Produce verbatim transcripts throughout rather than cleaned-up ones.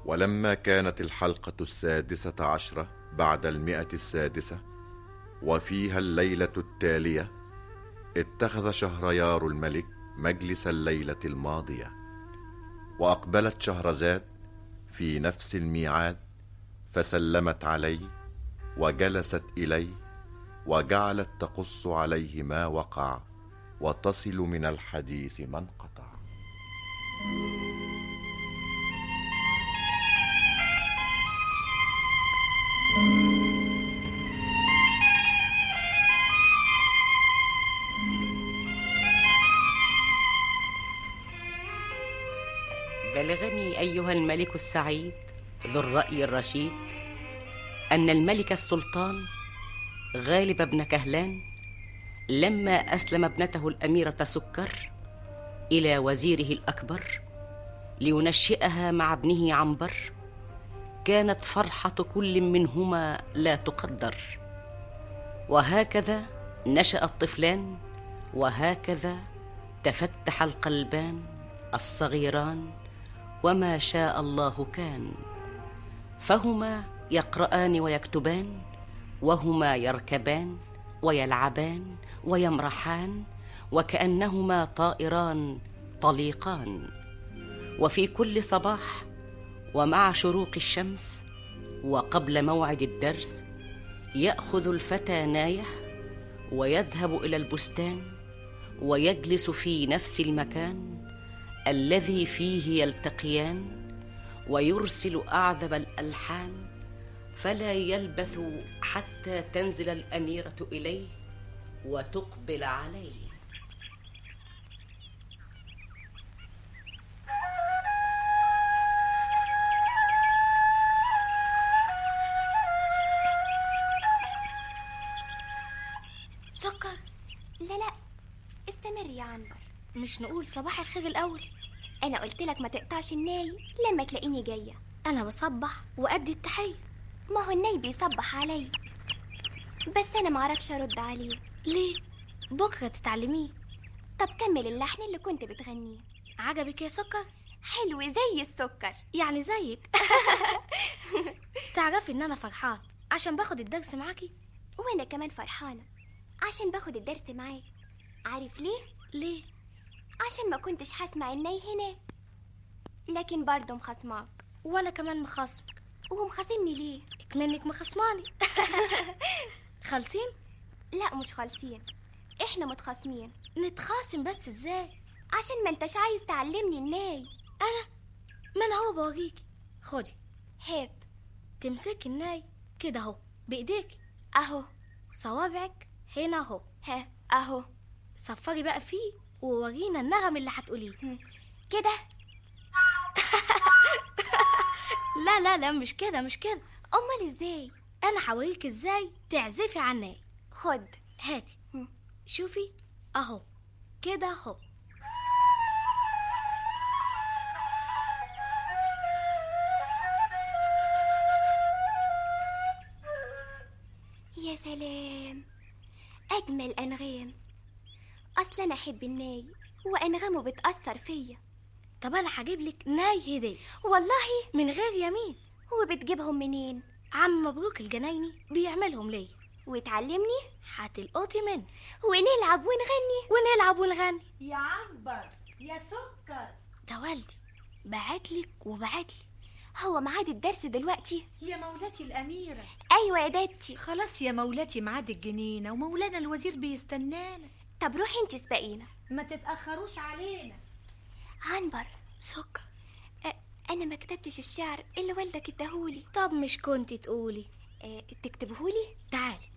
ولما كانت الحلقة السادسة عشرة بعد المئة السادسة وفيها الليلة التالية، اتخذ شهريار الملك مجلس الليلة الماضية، وأقبلت شهرزاد في نفس الميعاد، فسلمت عليه وجلست إليه، وجعلت تقص عليه ما وقع وتصل من الحديث ما انقطع. بلغني أيها الملك السعيد ذو الرأي الرشيد أن الملك السلطان غالب بن كهلان لما أسلم ابنته الأميرة سكر إلى وزيره الأكبر لينشئها مع ابنه عنبر، كانت فرحة كل منهما لا تقدر. وهكذا نشأ الطفلان، وهكذا تفتح القلبان الصغيران، وما شاء الله كان. فهما يقرآن ويكتبان، وهما يركبان ويلعبان ويمرحان، وكأنهما طائران طليقان. وفي كل صباح ومع شروق الشمس وقبل موعد الدرس يأخذ الفتى نايه ويذهب إلى البستان، ويجلس في نفس المكان الذي فيه يلتقيان، ويرسل أعذب الألحان، فلا يلبث حتى تنزل الأميرة إليه وتقبل عليه. سكر، لا لا استمر يا عنبر. مش نقول صباح الخير الأول؟ أنا قلت لك ما تقطعش الناي لما تلاقيني جاية. أنا بصبح وأدي التحية. ما هو الناي بيصبح علي، بس أنا معرفش أرد عليه. ليه؟ بكرة تتعلميه. طب كمل اللحن اللي كنت بتغنيه. عجبك يا سكر؟ حلو زي السكر. يعني زيك. تعرفي إن أنا فرحان عشان باخد الدرس معاكي؟ وأنا كمان فرحانة عشان باخد الدرس معاك. عارف ليه؟ ليه؟ عشان ما كنتش هسمع الناي هناك، لكن برضه مخصماك. وأنا كمان مخصمك. ومخصمني ليه؟ اكمنك مخصماني. خالصين؟ لا مش خالصين، احنا متخاصمين. نتخاصم بس ازاي؟ عشان ما انتش عايز تعلمني الناي. انا ما انا هو بوريكي. خدي. هات. تمسكي الناي كده اهو بايديك اهو. صوابعك هنا اهو. ها اهو. صفري بقى فيه وورينا النغم اللي هتقوليه كده. لا لا لا مش كده مش كده. امال ازاي؟ انا هوريك ازاي تعزفي على الناي. خد. هاتي. شوفي اهو كده اهو. يا سلام، اجمل انغام. اصلا انا احب الناي وانغامه بتاثر فيا. طب انا هجيب لك ناي هديه والله من غير يمين. وبتجيبهم منين؟ عم مبروك الجنايني بيعملهم ليا. وتعلمني؟ هتلقطي مني ونلعب ونغني. ونلعب ونغني. يا عنبر يا سكر، ده والدي بعتلك وبعتلي. هو ميعاد الدرس دلوقتي؟ يا مولاتي الأميرة. أيوة يا دادتي. خلاص يا مولاتي ميعاد الجنينة ومولانا الوزير بيستنانا. طب روحي انت سبقينا. ما تتأخروش علينا. عنبر. سكر. أه أنا ما كتبتش الشعر اللي والدك اداهولي. طب مش كنت تقولي؟ أه تكتبهولي؟ تعالي.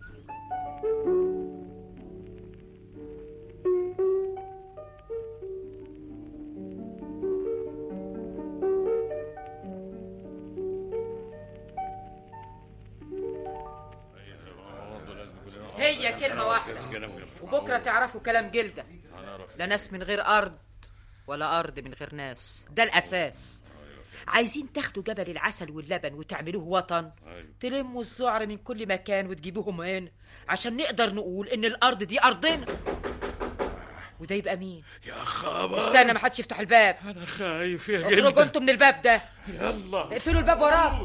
هي كلمة واحدة وبكرة تعرفوا كلام جلدة. لا ناس من غير أرض ولا أرض من غير ناس، ده الأساس. عايزين تاخدوا جبل العسل واللبن وتعملوه وطن، تلموا الزعر من كل مكان وتجيبوهم هنا عشان نقدر نقول إن الأرض دي أرضنا. وده يبقى مين؟ يا خبر، استنى، ما حدش يفتح الباب. انا خايف يا جلدة. اخرجوا انتوا من الباب ده. يلا اقفلوا الباب وراك.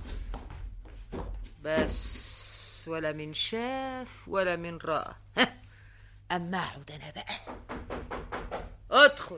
بس ولا من شاف ولا من رأى. اما اقعد انا بقى. ادخل.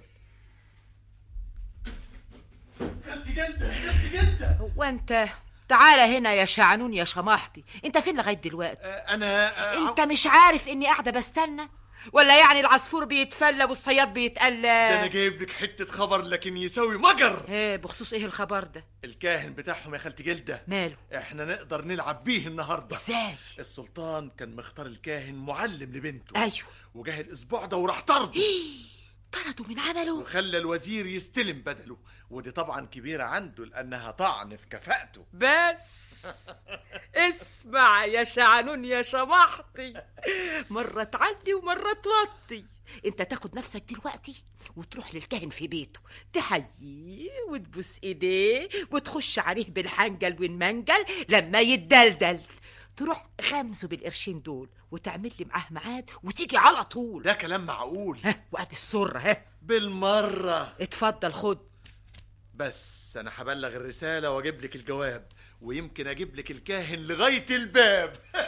خالتي جلدة، خالتي جلدة. هو انت تعالى هنا يا شعنون يا شمحطي، انت فين لغايه دلوقتي؟ أه انا أه انت مش عارف اني قاعده بستنى؟ ولا يعني العصفور بيتفلى والصياد بيتقلى؟ ده انا جايب لك حته خبر لكن يساوي مجر. ايه بخصوص ايه الخبر ده؟ الكاهن بتاعهم يا خالتي جلدة ماله؟ احنا نقدر نلعب بيه النهارده. ازاي؟ السلطان كان مختار الكاهن معلم لبنته. ايوه. وجاه الاسبوع ده وراح طرده. طرده من عمله وخلى الوزير يستلم بدله، ودي طبعا كبيرة عنده لأنها طعن في كفاءته. بس اسمع يا شعنون يا شمحطي، مرة تعلي ومرة توطي. انت تاخد نفسك دلوقتي وتروح للكاهن في بيته، تحييه وتبوس ايديه وتخش عليه بالحنجل والمنجل لما يتدلدل، تروح غمزه بالقرشين دول وتعمل لي معاه ميعاد وتيجي على طول. ده كلام معقول. ها وقت السرة. ها بالمرة. اتفضل خد. بس انا هبلغ الرسالة واجيب لك الجواب، ويمكن اجيب لك الكاهن لغاية الباب.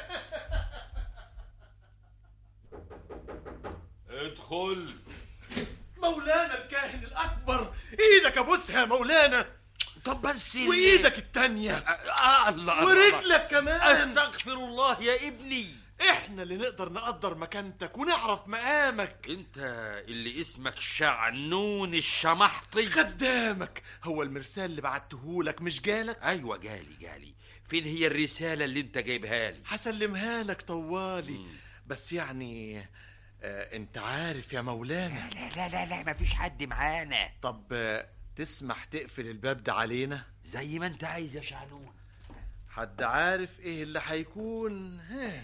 ادخل. مولانا الكاهن الاكبر، ايدك ابوسها يا مولانا. طب بس وايدك التانية. آه الله، ورجلك كمان. استغفر الله يا ابني. احنا اللي نقدر نقدر مكانتك ونعرف مقامك. انت اللي اسمك شعنون الشمحطي. خدامك. هو المرسال اللي بعتهولك مش جالك؟ ايوه جالي جالي. فين هي الرسالة اللي انت جايبها لي؟ هسلمها لك طوالي. مم. بس يعني آه انت عارف يا مولانا. لا لا لا لا مفيش حد معانا. طب آه تسمح تقفل الباب ده علينا؟ زي ما انت عايز يا شعنون. حد عارف ايه اللي هيكون؟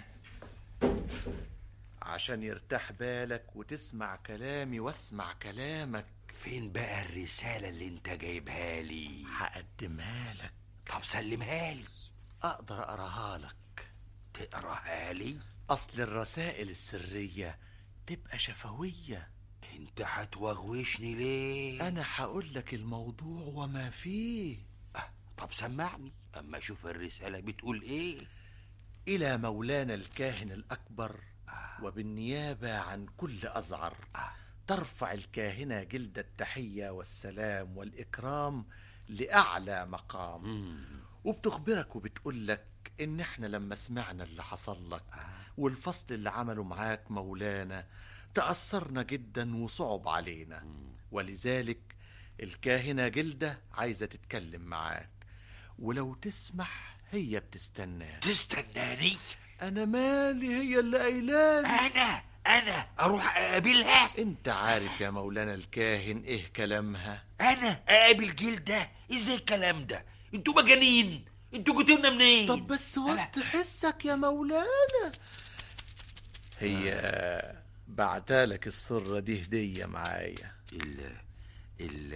عشان يرتاح بالك وتسمع كلامي واسمع كلامك. فين بقى الرسالة اللي انت جايبها لي؟ هقدمها لك. طب سلمها لي. اقدر اقراها لك. تقراها لي؟ اصل الرسائل السرية تبقى شفوية. انت هتوغوشني ليه؟ انا هقول لك الموضوع وما فيه. أه طب سمعني اما اشوف الرسالة بتقول ايه. الى مولانا الكاهن الاكبر آه. وبالنيابة عن كل ازعر آه. ترفع الكاهنة جلدة التحية والسلام والاكرام لاعلى مقام. مم. وبتخبرك وبتقول لك ان احنا لما سمعنا اللي حصل لك آه. والفصل اللي عمله معاك مولانا تأثرنا جدا وصعب علينا. مم. ولذلك الكاهنة جلدة عايزة تتكلم معاك، ولو تسمح هي بتستناك. تستناني؟ انا مالي، هي اللي قايلالي. انا انا اروح اقابلها؟ انت عارف يا مولانا الكاهن ايه كلامها. انا اقابل جلدة؟ ازاي الكلام ده؟ انتوا مجانين، انتوا جيتوا لنا منين؟ طب بس وقت حسك يا مولانا. هي آه. بعتالك السرة دي هدية معايا. ال ال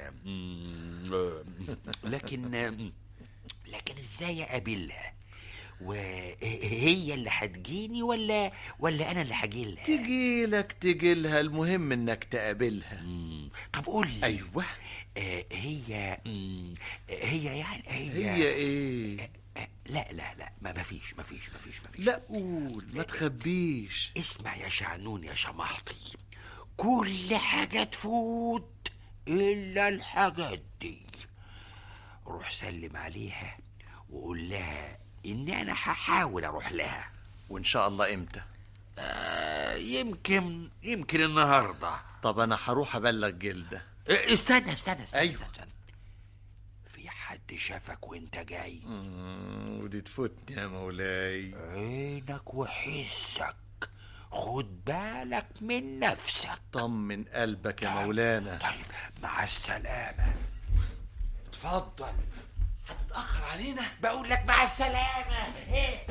لكن لكن ازاي اقابلها؟ وهي اللي هتجيني ولا ولا انا اللي هجيلها؟ تجيلك تجيلها، المهم انك تقابلها. مم. طب قول لي. ايوه. آه هي مم. هي يعني هي هي ايه؟ آه لا لا لا ما فيش ما فيش ما فيش ما فيش. لا قول، ما تخبيش. اسمع يا شعنون يا شمحطي، كل حاجة تفوت إلا الحاجات دي. روح سلم عليها وقول لها إن أنا هحاول أروح لها. وإن شاء الله إمتى؟ آه يمكن يمكن النهاردة. طب أنا هروح أبلغ جلدة. آه استنى استنى استنى, أيوة. استنى. في حد شافك وإنت جاي؟ ودي تفوتني يا مولاي. عينك وحسك، خد بالك من نفسك. طمن قلبك يا مولانا. طيب مع السلامة. اتفضل. هتتأخر علينا؟ بقول لك مع السلامة. ايه؟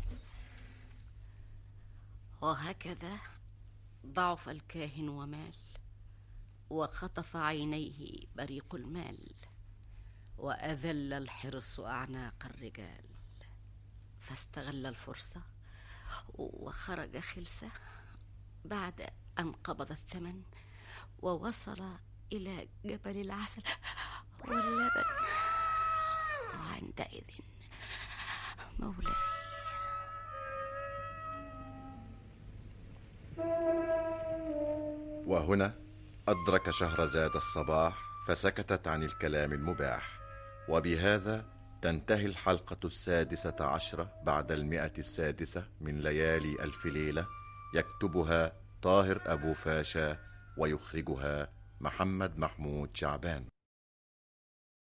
وهكذا ضعف الكاهن ومال، وخطف عينيه بريق المال، وأذل الحرص أعناق الرجال، فاستغل الفرصة وخرج خلسة بعد أن قبض الثمن ووصل إلى جبل العسل واللبن، وعندئذ مولاي وهنا أدرك شهرزاد الصباح فسكتت عن الكلام المباح. وبهذا تنتهي الحلقة السادسة عشرة بعد المئة السادسة من ليالي ألف ليلة، يكتبها طاهر أبو فاشا ويخرجها محمد محمود شعبان.